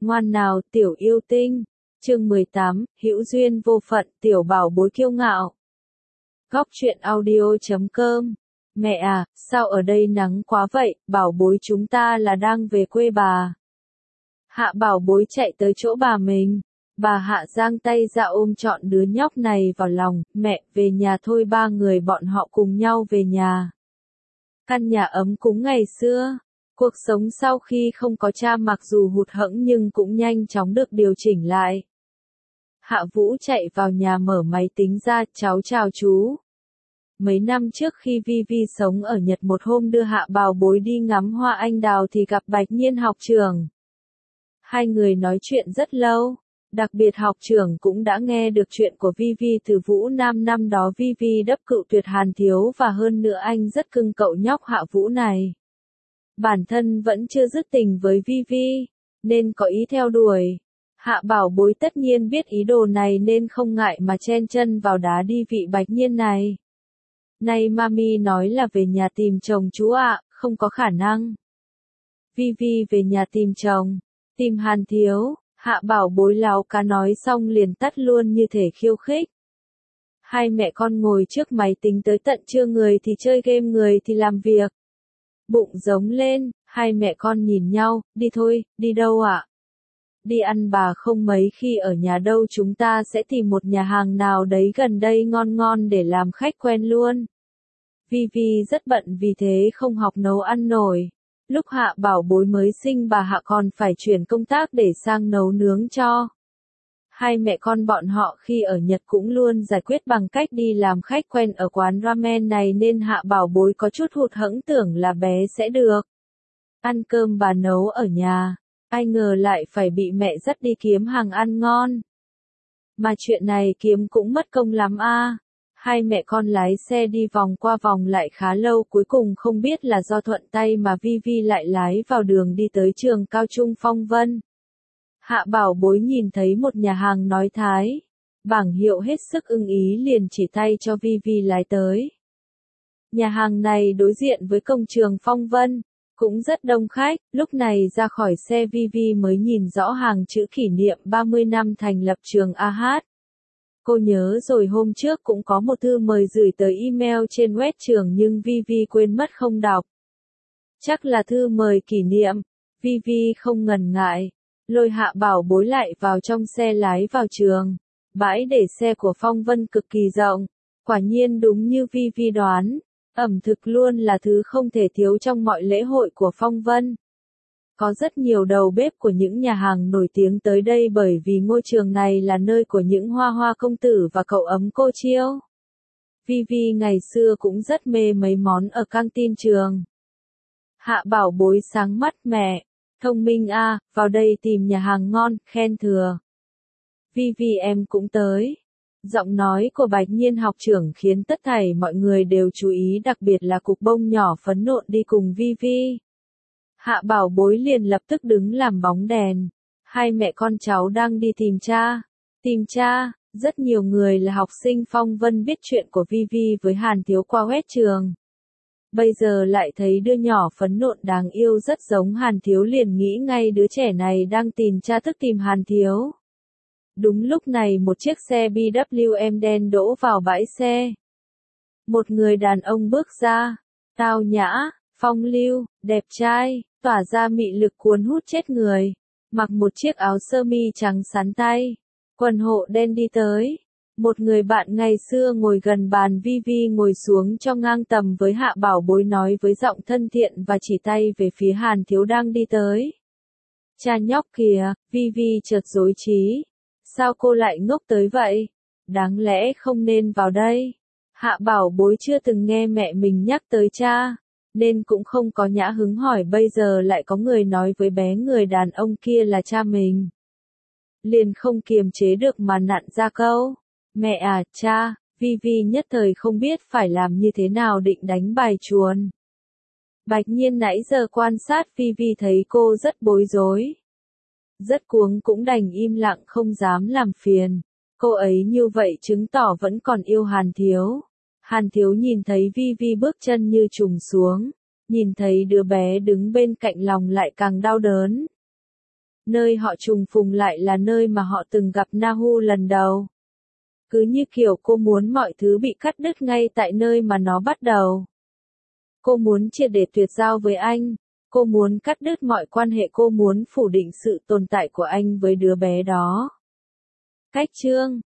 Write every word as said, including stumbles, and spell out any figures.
Ngoan nào tiểu yêu tinh. Chương mười tám, hữu duyên vô phận, tiểu bảo bối kiêu ngạo. Góc truyện audio chấm com. Mẹ à, sao ở đây nắng quá vậy, bảo bối chúng ta là đang về quê bà. Hạ bảo bối chạy tới chỗ bà mình. Bà Hạ giang tay ra ôm trọn đứa nhóc này vào lòng, mẹ, về nhà thôi, ba người bọn họ cùng nhau về nhà. Căn nhà ấm cúng ngày xưa. Cuộc sống sau khi không có cha mặc dù hụt hẫng nhưng cũng nhanh chóng được điều chỉnh lại. Hạ Vũ chạy vào nhà mở máy tính ra, cháu chào chú. Mấy năm trước khi Vi Vi sống ở Nhật, một hôm đưa Hạ bảo bối đi ngắm hoa anh đào thì gặp Bạch Nhiên học trưởng. Hai người nói chuyện rất lâu, đặc biệt học trưởng cũng đã nghe được chuyện của Vi Vi từ Vũ Nam. Năm đó Vi Vi đấp cựu tuyệt Hàn Thiếu và hơn nữa anh rất cưng cậu nhóc Hạ Vũ này. Bản thân vẫn chưa dứt tình với Vi Vi, nên có ý theo đuổi. Hạ bảo bối tất nhiên biết ý đồ này nên không ngại mà chen chân vào đá đi vị Bạch Nhiên này. Này mami nói là về nhà tìm chồng chú ạ, không có khả năng. Vi Vi về nhà tìm chồng, tìm Hàn Thiếu, Hạ bảo bối láo cá nói xong liền tắt luôn như thể khiêu khích. Hai mẹ con ngồi trước máy tính tới tận trưa, người thì chơi game người thì làm việc. Bụng giống lên, hai mẹ con nhìn nhau, đi thôi, đi đâu ạ? Đi ăn, bà không mấy khi ở nhà đâu, chúng ta sẽ tìm một nhà hàng nào đấy gần đây ngon ngon để làm khách quen luôn. Vi Vi rất bận vì thế không học nấu ăn nổi. Lúc Hạ bảo bối mới sinh bà Hạ còn phải chuyển công tác để sang nấu nướng cho. Hai mẹ con bọn họ khi ở Nhật cũng luôn giải quyết bằng cách đi làm khách quen ở quán ramen này nên Hạ bảo bối có chút hụt hẫng, tưởng là bé sẽ được ăn cơm bà nấu ở nhà, ai ngờ lại phải bị mẹ dắt đi kiếm hàng ăn ngon. Mà chuyện này kiếm cũng mất công lắm a. Hai mẹ con lái xe đi vòng qua vòng lại khá lâu, cuối cùng không biết là do thuận tay mà Vi Vi lại lái vào đường đi tới trường cao trung Phong Vân. Hạ bảo bối nhìn thấy một nhà hàng nói Thái, bảng hiệu hết sức ưng ý liền chỉ tay cho Vi Vi lái tới. Nhà hàng này đối diện với công trường Phong Vân, cũng rất đông khách. Lúc này ra khỏi xe Vi Vi mới nhìn rõ hàng chữ kỷ niệm ba mươi năm thành lập trường a hát. Cô nhớ rồi hôm trước cũng có một thư mời gửi tới email trên web trường nhưng Vi Vi quên mất không đọc. Chắc là thư mời kỷ niệm. Vi Vi không ngần ngại, lôi Hạ bảo bối lại vào trong xe lái vào trường. Bãi để xe của Phong Vân cực kỳ rộng. Quả nhiên đúng như Vi Vi đoán, ẩm thực luôn là thứ không thể thiếu trong mọi lễ hội của Phong Vân. Có rất nhiều đầu bếp của những nhà hàng nổi tiếng tới đây bởi vì ngôi trường này là nơi của những hoa hoa công tử và cậu ấm cô chiêu. Vi Vi ngày xưa cũng rất mê mấy món ở căng tin trường. Hạ bảo bối sáng mắt, mẹ, thông minh a, vào đây tìm nhà hàng ngon, khen thừa. Vi Vi em cũng tới. Giọng nói của Bạch Nhiên học trưởng khiến tất thảy mọi người đều chú ý, đặc biệt là cục bông nhỏ phấn nộn đi cùng Vi Vi. Hạ bảo bối liền lập tức đứng làm bóng đèn. Hai mẹ con cháu đang đi tìm cha. Tìm cha, rất nhiều người là học sinh Phong Vân biết chuyện của Vi Vi với Hàn Thiếu qua web trường. Bây giờ lại thấy đứa nhỏ phấn nộn đáng yêu rất giống Hàn Thiếu liền nghĩ ngay đứa trẻ này đang tìm cha, tức tìm Hàn Thiếu. Đúng lúc này một chiếc xe bê vê em đen đỗ vào bãi xe. Một người đàn ông bước ra, tao nhã, phong lưu, đẹp trai, tỏa ra mị lực cuốn hút chết người, mặc một chiếc áo sơ mi trắng sắn tay, quần hộ đen đi tới. Một người bạn ngày xưa ngồi gần bàn Vi Vi ngồi xuống cho ngang tầm với Hạ bảo bối, nói với giọng thân thiện và chỉ tay về phía Hàn Thiếu đang đi tới. Cha nhóc kìa, Vi Vi chợt rối trí. Sao cô lại ngốc tới vậy? Đáng lẽ không nên vào đây. Hạ bảo bối chưa từng nghe mẹ mình nhắc tới cha, nên cũng không có nhã hứng hỏi, bây giờ lại có người nói với bé người đàn ông kia là cha mình. Liền không kiềm chế được mà nặn ra câu, mẹ à, cha. Vi Vi nhất thời không biết phải làm như thế nào định đánh bài chuồn. Bạch Nhiên nãy giờ quan sát Vi Vi thấy cô rất bối rối, rất cuống, cũng đành im lặng không dám làm phiền. Cô ấy như vậy chứng tỏ vẫn còn yêu Hàn Thiếu. Hàn Thiếu nhìn thấy Vi Vi bước chân như trùng xuống, nhìn thấy đứa bé đứng bên cạnh lòng lại càng đau đớn. Nơi họ trùng phùng lại là nơi mà họ từng gặp Nahu lần đầu. Cứ như kiểu cô muốn mọi thứ bị cắt đứt ngay tại nơi mà nó bắt đầu. Cô muốn triệt để tuyệt giao với anh. Cô muốn cắt đứt mọi quan hệ, cô muốn phủ định sự tồn tại của anh với đứa bé đó. Cách chương